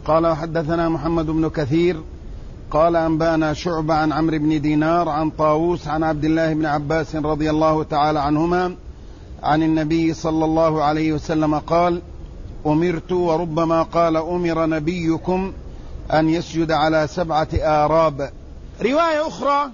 قال حدثنا محمد بن كثير قال أنبانا شعبة عن عمرو بن دينار عن طاووس عن عبد الله بن عباس رضي الله تعالى عنهما عن النبي صلى الله عليه وسلم قال: أمرت، وربما قال أمر نبيكم، أن يسجد على 7 آراب. رواية أخرى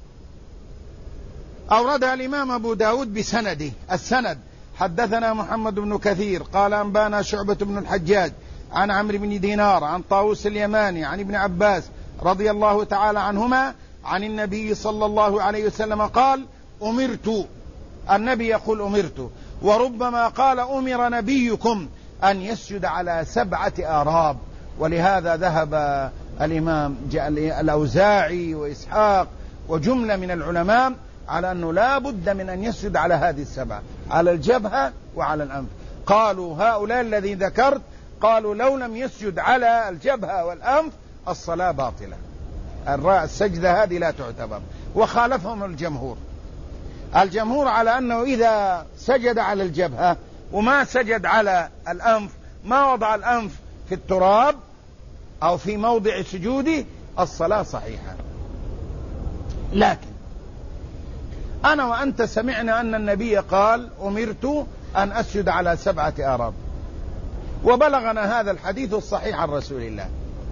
أوردها الإمام أبو داود بسنده. السند: حدثنا محمد بن كثير قال أنبانا شعبة بن الحجاج عن عمرو بن دينار عن طاووس اليماني عن ابن عباس رضي الله تعالى عنهما عن النبي صلى الله عليه وسلم قال: أمرت. النبي يقول أمرت، وربما قال أمر نبيكم أن يسجد على 7 آراب. ولهذا ذهب الإمام الأوزاعي وإسحاق وجملة من العلماء على أنه لا بد من أن يسجد على هذه 7، على الجبهة وعلى الأنف. قالوا هؤلاء الذي ذكرت قالوا لو لم يسجد على الجبهة والأنف الصلاة باطلة، السجدة هذه لا تعتبر. وخالفهم الجمهور على أنه إذا سجد على الجبهة وما سجد على الأنف، ما وضع الأنف في التراب أو في موضع سجوده، الصلاة صحيحة. لكن أنا وأنت سمعنا أن النبي قال: أمرت أن أسجد على 7 آراب، وبلغنا هذا الحديث الصحيح عن رسول الله.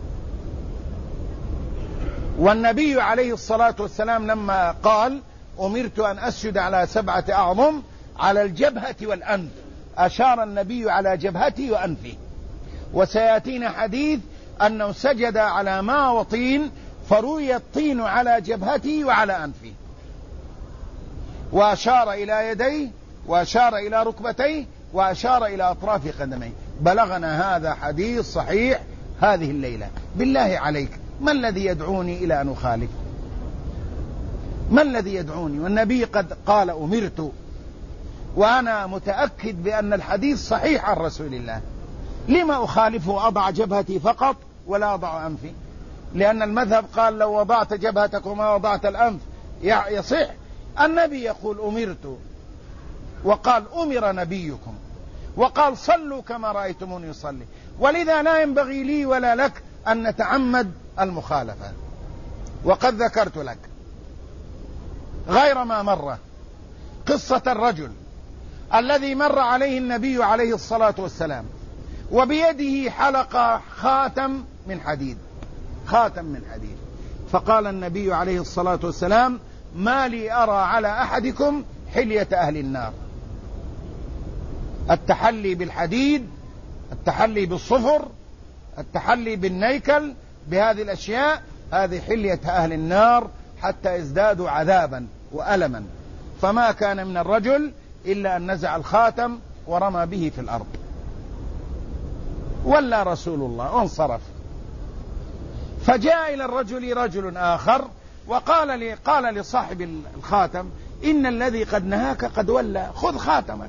والنبي عليه الصلاة والسلام لما قال: أمرت أن أسجد على 7 أعظم على الجبهة والأنف، أشار النبي على جبهته وأنفه. وسيأتينا حديث أنه سجد على ماء وطين، فروي الطين على جبهته وعلى أنفه، وأشار إلى يديه، وأشار إلى ركبتيه، وأشار إلى أطراف قدميه. بلغنا هذا حديث صحيح هذه الليلة. بالله عليك، ما الذي يدعوني إلى أن أخالف؟ ما الذي يدعوني والنبي قد قال أمرت، وأنا متأكد بأن الحديث صحيح عن رسول الله؟ لما أخالفه؟ أضع جبهتي فقط ولا أضع أنفي؟ لأن المذهب قال لو وضعت جبهتك وما وضعت الأنف يصح. النبي يقول أمرت، وقال أمر نبيكم، وقال صلوا كما رأيتموني يصلي. ولذا لا ينبغي لي ولا لك أن نتعمد المخالفة. وقد ذكرت لك غير ما مر قصة الرجل الذي مر عليه النبي عليه الصلاة والسلام وبيده حلقة خاتم من حديد، فقال النبي عليه الصلاة والسلام: ما لي أرى على أحدكم حلية أهل النار. التحلي بالحديد، التحلي بالصفر، التحلي بالنيكل، بهذه الأشياء، هذه حلية أهل النار حتى يزدادوا عذابا وألما. فما كان من الرجل إلا أن نزع الخاتم ورمى به في الأرض، ولا رسول الله وانصرف. فجاء إلى الرجل رجل آخر قال لصاحب الخاتم: إن الذي قد نهاك قد ولى، خذ خاتمك.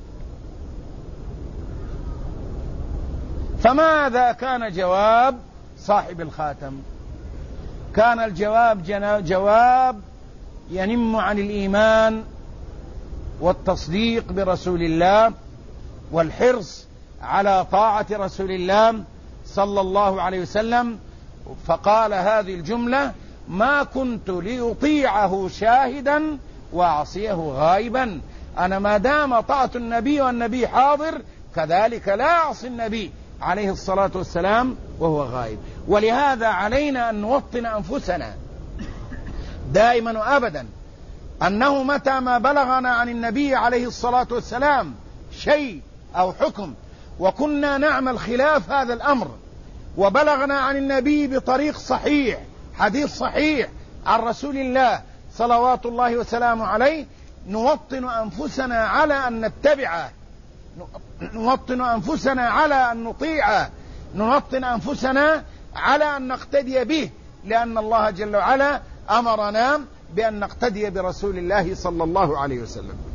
فماذا كان جواب صاحب الخاتم؟ كان الجواب جواب ينم عن الإيمان والتصديق برسول الله والحرص على طاعة رسول الله صلى الله عليه وسلم. فقال هذه الجملة: ما كنت لأطيعه شاهدا وأعصيه غائبا. أنا ما دام طاعة النبي والنبي حاضر كذلك لا أعصي النبي عليه الصلاة والسلام وهو غائب. ولهذا علينا أن نوطن أنفسنا دائما وأبدا أنه متى ما بلغنا عن النبي عليه الصلاة والسلام شيء أو حكم وكنا نعمل خلاف هذا الأمر، وبلغنا عن النبي بطريق صحيح، حديث صحيح عن رسول الله صلوات الله وسلامه عليه، نوطن أنفسنا على أن نتبعه، نوطن أنفسنا على أن نطيعه، نوطن أنفسنا على أن نقتدي به، لأن الله جل وعلا أمرنا بأن نقتدي برسول الله صلى الله عليه وسلم.